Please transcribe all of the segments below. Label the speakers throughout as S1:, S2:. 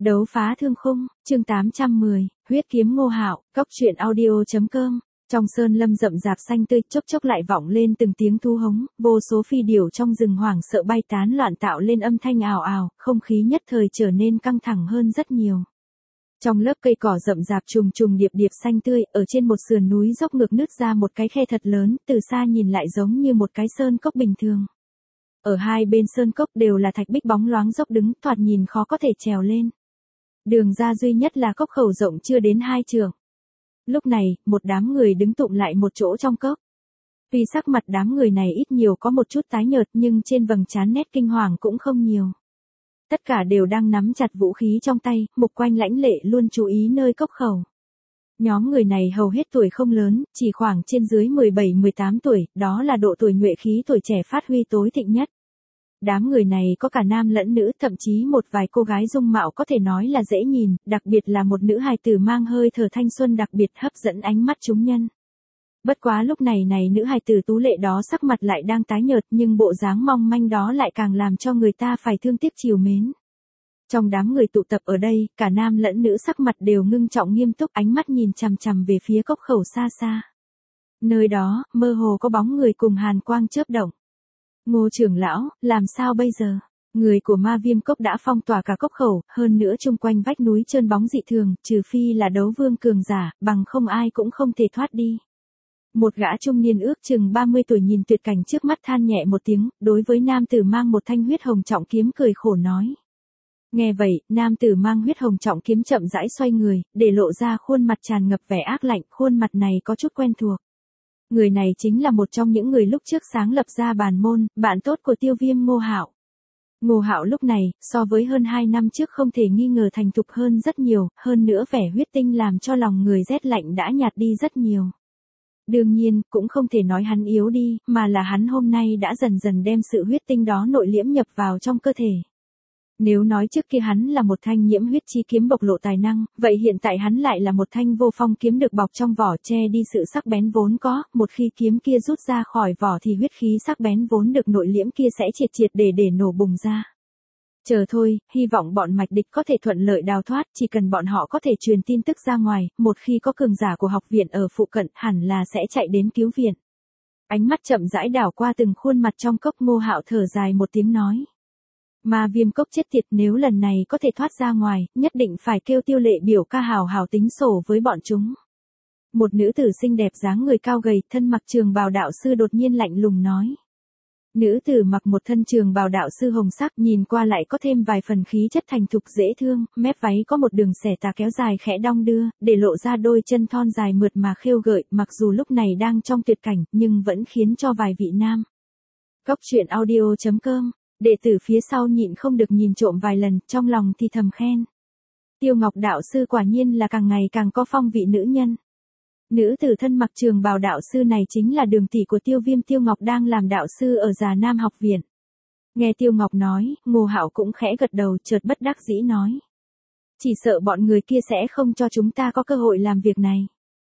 S1: Đấu phá thương khung, chương 810, huyết kiếm Ngô Hạo, cóc truyện audio.com. Trong sơn lâm rậm rạp xanh tươi, chốc chốc lại vọng lên từng tiếng thu hống, vô số phi điểu trong rừng hoảng sợ bay tán loạn tạo lên âm thanh ào ào, không khí nhất thời trở nên căng thẳng hơn rất nhiều. Trong lớp cây cỏ rậm rạp trùng trùng điệp điệp xanh tươi, ở trên một sườn núi dốc ngược nứt ra một cái khe thật lớn, từ xa nhìn lại giống như một cái sơn cốc bình thường. Ở hai bên sơn cốc đều là thạch bích bóng loáng dốc đứng, thoạt nhìn khó có thể trèo lên. Đường ra duy nhất là cốc khẩu rộng chưa đến 2 trượng. Lúc này, một đám người đứng tụm lại một chỗ trong cốc. Tuy sắc mặt đám người này ít nhiều có một chút tái nhợt nhưng trên vầng trán nét kinh hoàng cũng không nhiều. Tất cả đều đang nắm chặt vũ khí trong tay, mục quanh lãnh lệ luôn chú ý nơi cốc khẩu. Nhóm người này hầu hết tuổi không lớn, chỉ khoảng trên dưới 17-18 tuổi, đó là độ tuổi nhuệ khí tuổi trẻ phát huy tối thịnh nhất. Đám người này có cả nam lẫn nữ, thậm chí một vài cô gái dung mạo có thể nói là dễ nhìn, đặc biệt là một nữ hài tử mang hơi thở thanh xuân đặc biệt hấp dẫn ánh mắt chúng nhân. Bất quá lúc này nữ hài tử tú lệ đó sắc mặt lại đang tái nhợt nhưng bộ dáng mong manh đó lại càng làm cho người ta phải thương tiếc trìu mến. Trong đám người tụ tập ở đây, cả nam lẫn nữ sắc mặt đều ngưng trọng nghiêm túc, ánh mắt nhìn chằm chằm về phía cốc khẩu xa xa. Nơi đó, mơ hồ có bóng người cùng hàn quang chớp động. Ngô trưởng lão, làm sao bây giờ? Người của Ma Viêm Cốc đã phong tỏa cả cốc khẩu, hơn nữa chung quanh vách núi trơn bóng dị thường, trừ phi là đấu vương cường giả, bằng không ai cũng không thể thoát đi. Một gã trung niên ước chừng 30 tuổi nhìn tuyệt cảnh trước mắt than nhẹ một tiếng, đối với nam tử mang một thanh huyết hồng trọng kiếm cười khổ nói. Nghe vậy, nam tử mang huyết hồng trọng kiếm chậm rãi xoay người, để lộ ra khuôn mặt tràn ngập vẻ ác lạnh, khuôn mặt này có chút quen thuộc. Người này chính là một trong những người lúc trước sáng lập ra bản môn, bạn tốt của Tiêu Viêm Ngô Hạo. Ngô Hạo lúc này, so với hơn 2 năm trước không thể nghi ngờ thành thục hơn rất nhiều, hơn nữa vẻ huyết tinh làm cho lòng người rét lạnh đã nhạt đi rất nhiều. Đương nhiên, cũng không thể nói hắn yếu đi, mà là hắn hôm nay đã dần dần đem sự huyết tinh đó nội liễm nhập vào trong cơ thể. Nếu nói trước kia hắn là một thanh nhiễm huyết chi kiếm bộc lộ tài năng, vậy hiện tại hắn lại là một thanh vô phong kiếm được bọc trong vỏ che đi sự sắc bén vốn có, một khi kiếm kia rút ra khỏi vỏ thì huyết khí sắc bén vốn được nội liễm kia sẽ triệt triệt để nổ bùng ra. Chờ thôi, hy vọng bọn mạch địch có thể thuận lợi đào thoát, chỉ cần bọn họ có thể truyền tin tức ra ngoài, một khi có cường giả của học viện ở phụ cận hẳn là sẽ chạy đến cứu viện. Ánh mắt chậm rãi đảo qua từng khuôn mặt trong cốc, Ngô Hạo thở dài một tiếng nói. Ma Viêm Cốc chết tiệt, nếu lần này có thể thoát ra ngoài, nhất định phải kêu Tiêu Lệ biểu ca hào hào tính sổ với bọn chúng. Một nữ tử xinh đẹp dáng người cao gầy, thân mặc trường bào đạo sư đột nhiên lạnh lùng nói. Nữ tử mặc một thân trường bào đạo sư hồng sắc, nhìn qua lại có thêm vài phần khí chất thành thục dễ thương, mép váy có một đường xẻ tà kéo dài khẽ đong đưa, để lộ ra đôi chân thon dài mượt mà khêu gợi, mặc dù lúc này đang trong tuyệt cảnh, nhưng vẫn khiến cho vài vị nam. Cóc truyện audio.com. Đệ tử phía sau nhịn không được nhìn trộm vài lần, trong lòng thì thầm khen. Tiêu Ngọc đạo sư quả nhiên là càng ngày càng có phong vị nữ nhân. Nữ tử thân mặc trường bào đạo sư này chính là đường tỷ của Tiêu Viêm, Tiêu Ngọc đang làm đạo sư ở Già Nam học viện. Nghe Tiêu Ngọc nói, Ngô Hạo cũng khẽ gật đầu, chợt bất đắc dĩ nói. Chỉ sợ bọn người kia sẽ không cho chúng ta có cơ hội làm việc này.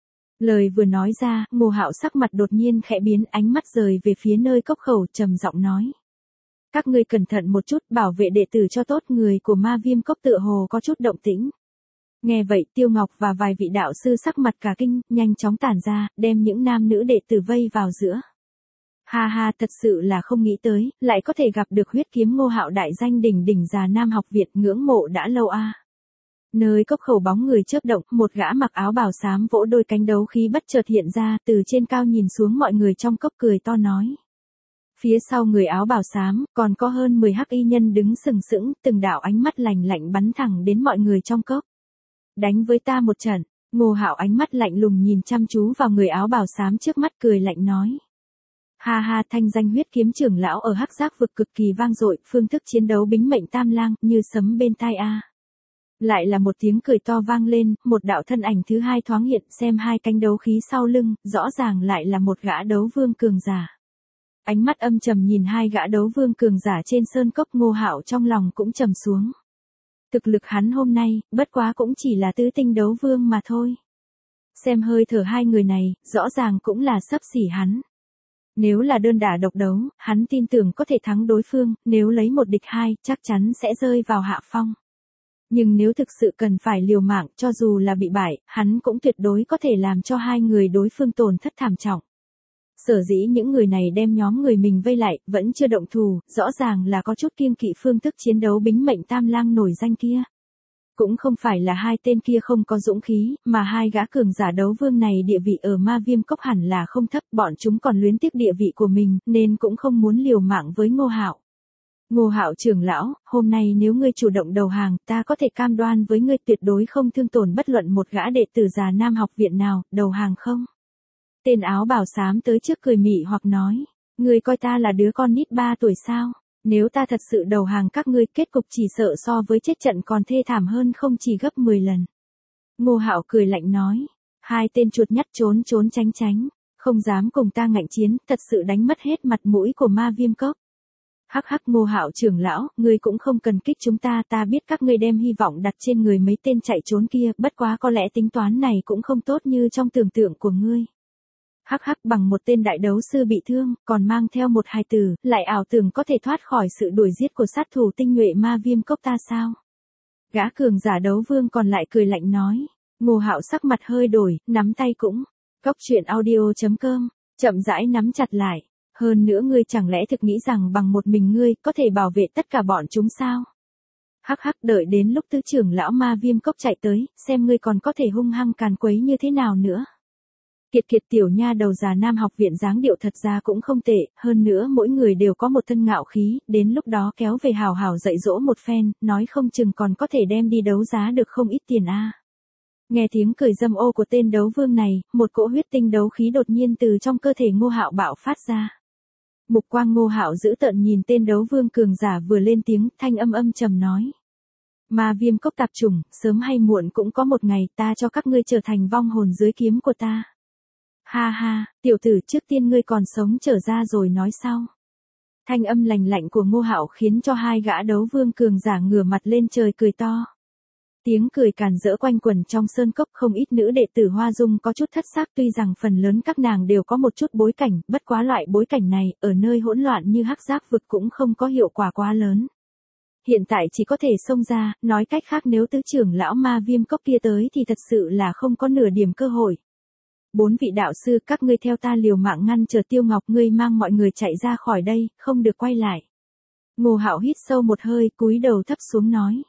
S1: Lời vừa nói ra, Ngô Hạo sắc mặt đột nhiên khẽ biến, ánh mắt rời về phía nơi cốc khẩu, trầm giọng nói. Các ngươi cẩn thận một chút, bảo vệ đệ tử cho tốt. Người của Ma Viêm Cốc tựa hồ có chút động tĩnh. Nghe vậy, Tiêu Ngọc và vài vị đạo sư sắc mặt cả kinh, nhanh chóng tản ra, đem những nam nữ đệ tử vây vào giữa. Ha ha, thật sự là không nghĩ tới, lại có thể gặp được huyết kiếm Ngô Hạo đại danh đỉnh đỉnh Già Nam học viện, ngưỡng mộ đã lâu a. Nơi cốc khẩu bóng người chớp động, một gã mặc áo bào xám vỗ đôi cánh đấu khí bất chợt hiện ra, từ trên cao nhìn xuống mọi người trong cốc cười to nói. Phía sau người áo bào xám, còn có hơn 10 hắc y nhân đứng sừng sững, từng đạo ánh mắt lạnh lạnh bắn thẳng đến mọi người trong cốc. Đánh với ta một trận. Ngô Hạo ánh mắt lạnh lùng nhìn chăm chú vào người áo bào xám trước mắt, cười lạnh nói. Ha ha, thanh danh huyết kiếm trưởng lão ở Hắc Giác vực cực kỳ vang dội, phương thức chiến đấu bính mệnh tam lang, như sấm bên tai a. Lại là một tiếng cười to vang lên, một đạo thân ảnh thứ hai thoáng hiện, xem hai cánh đấu khí sau lưng, rõ ràng lại là một gã đấu vương cường giả. Ánh mắt âm trầm nhìn hai gã đấu vương cường giả trên sơn cốc, Ngô Hạo trong lòng cũng trầm xuống. Thực lực hắn hôm nay, bất quá cũng chỉ là tứ tinh đấu vương mà thôi. Xem hơi thở hai người này, rõ ràng cũng là xấp xỉ hắn. Nếu là đơn đả độc đấu, hắn tin tưởng có thể thắng đối phương, nếu lấy một địch hai, chắc chắn sẽ rơi vào hạ phong. Nhưng nếu thực sự cần phải liều mạng, cho dù là bị bại, hắn cũng tuyệt đối có thể làm cho hai người đối phương tổn thất thảm trọng. Sở dĩ những người này đem nhóm người mình vây lại, vẫn chưa động thủ, rõ ràng là có chút kiêng kỵ phương thức chiến đấu bính mệnh tam lang nổi danh kia. Cũng không phải là hai tên kia không có dũng khí, mà hai gã cường giả đấu vương này địa vị ở Ma Viêm Cốc hẳn là không thấp, bọn chúng còn luyến tiếc địa vị của mình, nên cũng không muốn liều mạng với Ngô Hạo. Ngô Hạo trưởng lão, hôm nay nếu ngươi chủ động đầu hàng, ta có thể cam đoan với ngươi tuyệt đối không thương tổn bất luận một gã đệ tử già Nam học viện nào, đầu hàng không? Tên áo bào xám tới trước cười mị hoặc nói, ngươi coi ta là đứa con nít 3 tuổi sao? Nếu ta thật sự đầu hàng các ngươi, kết cục chỉ sợ so với chết trận còn thê thảm hơn không chỉ gấp 10 lần. Ngô Hạo cười lạnh nói, hai tên chuột nhắt trốn trốn tránh tránh, không dám cùng ta ngạnh chiến, thật sự đánh mất hết mặt mũi của Ma Viêm Cốc. Hắc hắc, Ngô Hạo trưởng lão, ngươi cũng không cần kích chúng ta biết các ngươi đem hy vọng đặt trên người mấy tên chạy trốn kia, bất quá có lẽ tính toán này cũng không tốt như trong tưởng tượng của ngươi. Hắc hắc, bằng một tên đại đấu sư bị thương, còn mang theo một hài tử, lại ảo tưởng có thể thoát khỏi sự đuổi giết của sát thủ tinh nhuệ Ma Viêm Cốc ta sao? Gã cường giả đấu vương còn lại cười lạnh nói. Ngô Hạo sắc mặt hơi đổi, nắm tay cũng. Cốc truyện audio.com, chậm rãi nắm chặt lại. Hơn nữa ngươi chẳng lẽ thực nghĩ rằng bằng một mình ngươi có thể bảo vệ tất cả bọn chúng sao? Hắc hắc, đợi đến lúc tứ trưởng lão Ma Viêm Cốc chạy tới, xem ngươi còn có thể hung hăng càn quấy như thế nào nữa. Kiệt kiệt, tiểu nha đầu già Nam học viện dáng điệu thật ra cũng không tệ, hơn nữa mỗi người đều có một thân ngạo khí, đến lúc đó kéo về hào hào dạy dỗ một phen, nói không chừng còn có thể đem đi đấu giá được không ít tiền a. Nghe tiếng cười dâm ô của tên đấu vương này, một cỗ huyết tinh đấu khí đột nhiên từ trong cơ thể Ngô Hạo bạo phát ra. Mục quang Ngô Hạo dữ tợn nhìn tên đấu vương cường giả vừa lên tiếng, thanh âm trầm nói. Ma Viêm Cốc tạp chủng, sớm hay muộn cũng có một ngày ta cho các ngươi trở thành vong hồn dưới kiếm của ta. Ha ha, tiểu tử, trước tiên ngươi còn sống trở ra rồi nói sau. Thanh âm lành lạnh của Ngô Hạo khiến cho hai gã đấu vương cường giả ngửa mặt lên trời cười to. Tiếng cười càn rỡ quanh quẩn trong sơn cốc, không ít nữ đệ tử Hoa Dung có chút thất xác, tuy rằng phần lớn các nàng đều có một chút bối cảnh, bất quá loại bối cảnh này, ở nơi hỗn loạn như Hắc Giác vực cũng không có hiệu quả quá lớn. Hiện tại chỉ có thể xông ra, nói cách khác nếu tứ trưởng lão Ma Viêm Cốc kia tới thì thật sự là không có nửa điểm cơ hội. 4 vị đạo sư, các ngươi theo ta liều mạng ngăn chờ Tiêu Ngọc, ngươi mang mọi người chạy ra khỏi đây, không được quay lại. Ngô Hạo hít sâu một hơi, cúi đầu thấp xuống nói.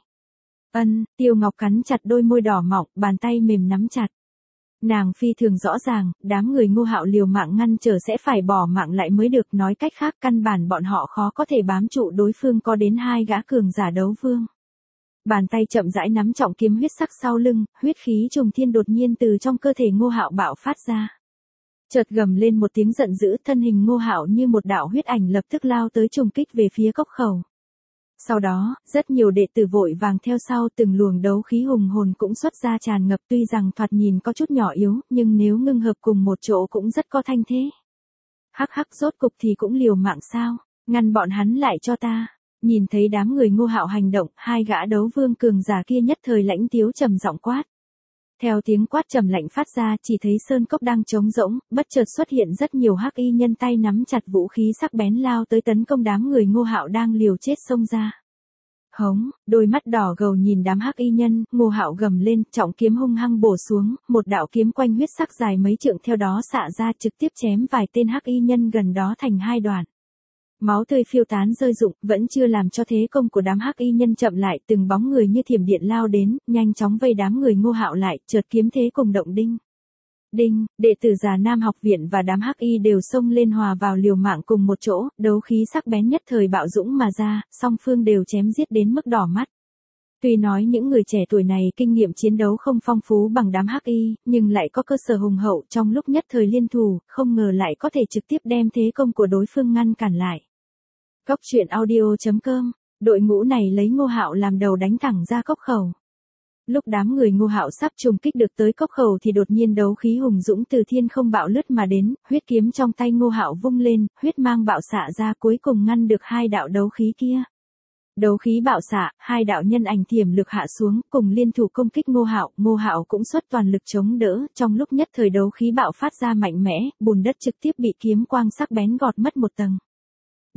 S1: Tiêu Ngọc cắn chặt đôi môi đỏ mọng, bàn tay mềm nắm chặt. Nàng phi thường rõ ràng, đám người Ngô Hạo liều mạng ngăn trở sẽ phải bỏ mạng lại mới được, nói cách khác căn bản bọn họ khó có thể bám trụ đối phương có đến 2 gã cường giả đấu vương. Bàn tay chậm rãi nắm trọng kiếm huyết sắc sau lưng, huyết khí trùng thiên đột nhiên từ trong cơ thể Ngô Hạo bạo phát ra. Chợt gầm lên một tiếng giận dữ, thân hình Ngô Hạo như một đạo huyết ảnh lập tức lao tới trùng kích về phía cốc khẩu. Sau đó, rất nhiều đệ tử vội vàng theo sau, từng luồng đấu khí hùng hồn cũng xuất ra tràn ngập, tuy rằng thoạt nhìn có chút nhỏ yếu, nhưng nếu ngưng hợp cùng một chỗ cũng rất có thanh thế. Hắc hắc, rốt cục thì cũng liều mạng sao, ngăn bọn hắn lại cho ta. Nhìn thấy đám người Ngô Hạo hành động, hai gã đấu vương cường giả kia nhất thời lãnh tiếu trầm giọng quát. Theo tiếng quát trầm lạnh phát ra, chỉ thấy sơn cốc đang trống rỗng, bất chợt xuất hiện rất nhiều hắc y nhân tay nắm chặt vũ khí sắc bén lao tới tấn công đám người Ngô Hạo đang liều chết xông ra. Hống, đôi mắt đỏ gầu nhìn đám hắc y nhân, Ngô Hạo gầm lên, trọng kiếm hung hăng bổ xuống, một đạo kiếm quanh huyết sắc dài mấy trượng theo đó xạ ra, trực tiếp chém vài tên hắc y nhân gần đó thành 2 đoạn. Máu tươi phiêu tán rơi rụng, vẫn chưa làm cho thế công của đám hắc y nhân chậm lại, từng bóng người như thiểm điện lao đến, nhanh chóng vây đám người Ngô Hạo lại, chợt kiếm thế cùng động đinh. Đinh, đệ tử già Nam học viện và đám hắc y đều xông lên hòa vào liều mạng cùng một chỗ, đấu khí sắc bén nhất thời bạo dũng mà ra, song phương đều chém giết đến mức đỏ mắt. Tuy nói những người trẻ tuổi này kinh nghiệm chiến đấu không phong phú bằng đám hắc y, nhưng lại có cơ sở hùng hậu, trong lúc nhất thời liên thủ, không ngờ lại có thể trực tiếp đem thế công của đối phương ngăn cản lại. Cốc truyện audio.com, đội ngũ này lấy Ngô Hạo làm đầu đánh thẳng ra cốc khẩu. Lúc đám người Ngô Hạo sắp trùng kích được tới cốc khẩu thì đột nhiên đấu khí hùng dũng từ thiên không bạo lướt mà đến, huyết kiếm trong tay Ngô Hạo vung lên, huyết mang bạo xạ ra cuối cùng ngăn được 2 đạo đấu khí kia. Đấu khí bạo xạ, 2 đạo nhân ảnh thiểm lực hạ xuống, cùng liên thủ công kích Ngô Hạo cũng xuất toàn lực chống đỡ, trong lúc nhất thời đấu khí bạo phát ra mạnh mẽ, bùn đất trực tiếp bị kiếm quang sắc bén gọt mất một tầng.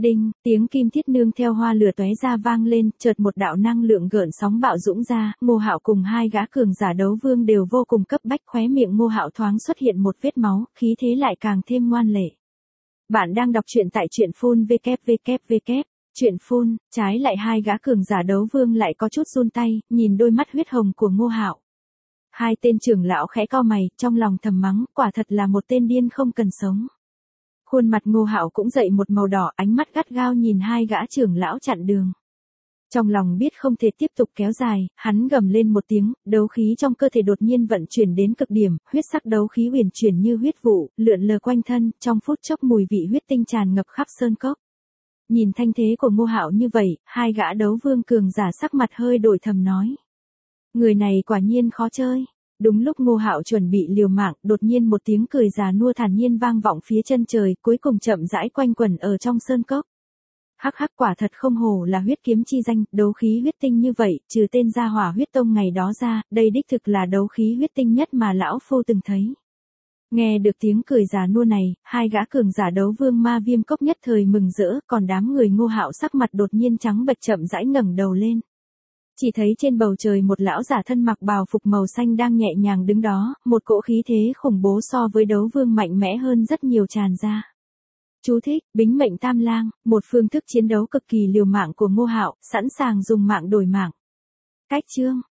S1: Đinh, tiếng kim thiết nương theo hoa lửa tóe ra vang lên, chợt một đạo năng lượng gợn sóng bạo dũng ra, Ngô Hạo cùng hai gã cường giả đấu vương đều vô cùng cấp bách, khóe miệng Ngô Hạo thoáng xuất hiện một vết máu, khí thế lại càng thêm ngoan lệ. Bạn đang đọc truyện tại truyện phun www. Truyện phun, trái lại hai gã cường giả đấu vương lại có chút run tay, nhìn đôi mắt huyết hồng của Ngô Hạo. Hai tên trưởng lão khẽ cau mày, trong lòng thầm mắng, quả thật là một tên điên không cần sống. Khuôn mặt Ngô Hạo cũng dậy một màu đỏ, ánh mắt gắt gao nhìn hai gã trưởng lão chặn đường. Trong lòng biết không thể tiếp tục kéo dài, hắn gầm lên một tiếng, đấu khí trong cơ thể đột nhiên vận chuyển đến cực điểm, huyết sắc đấu khí uyển chuyển như huyết vụ, lượn lờ quanh thân, trong phút chốc mùi vị huyết tinh tràn ngập khắp sơn cốc. Nhìn thanh thế của Ngô Hạo như vậy, hai gã đấu vương cường giả sắc mặt hơi đổi thầm nói. Người này quả nhiên khó chơi. Đúng lúc Ngô Hạo chuẩn bị liều mạng, đột nhiên một tiếng cười già nua thản nhiên vang vọng phía chân trời, cuối cùng chậm rãi quanh quẩn ở trong sơn cốc. Hắc hắc, quả thật không hổ là huyết kiếm chi danh, đấu khí huyết tinh như vậy, trừ tên gia hỏa huyết tông ngày đó ra, đây đích thực là đấu khí huyết tinh nhất mà lão phu từng thấy. Nghe được tiếng cười già nua này, hai gã cường giả đấu vương ma viêm cốc nhất thời mừng rỡ, còn đám người Ngô Hạo sắc mặt đột nhiên trắng bệch chậm rãi ngẩng đầu lên. Chỉ thấy trên bầu trời một lão giả thân mặc bào phục màu xanh đang nhẹ nhàng đứng đó, một cỗ khí thế khủng bố so với đấu vương mạnh mẽ hơn rất nhiều tràn ra. Chú thích, bính mệnh tam lang, một phương thức chiến đấu cực kỳ liều mạng của Ngô Hạo, sẵn sàng dùng mạng đổi mạng. Cách chương.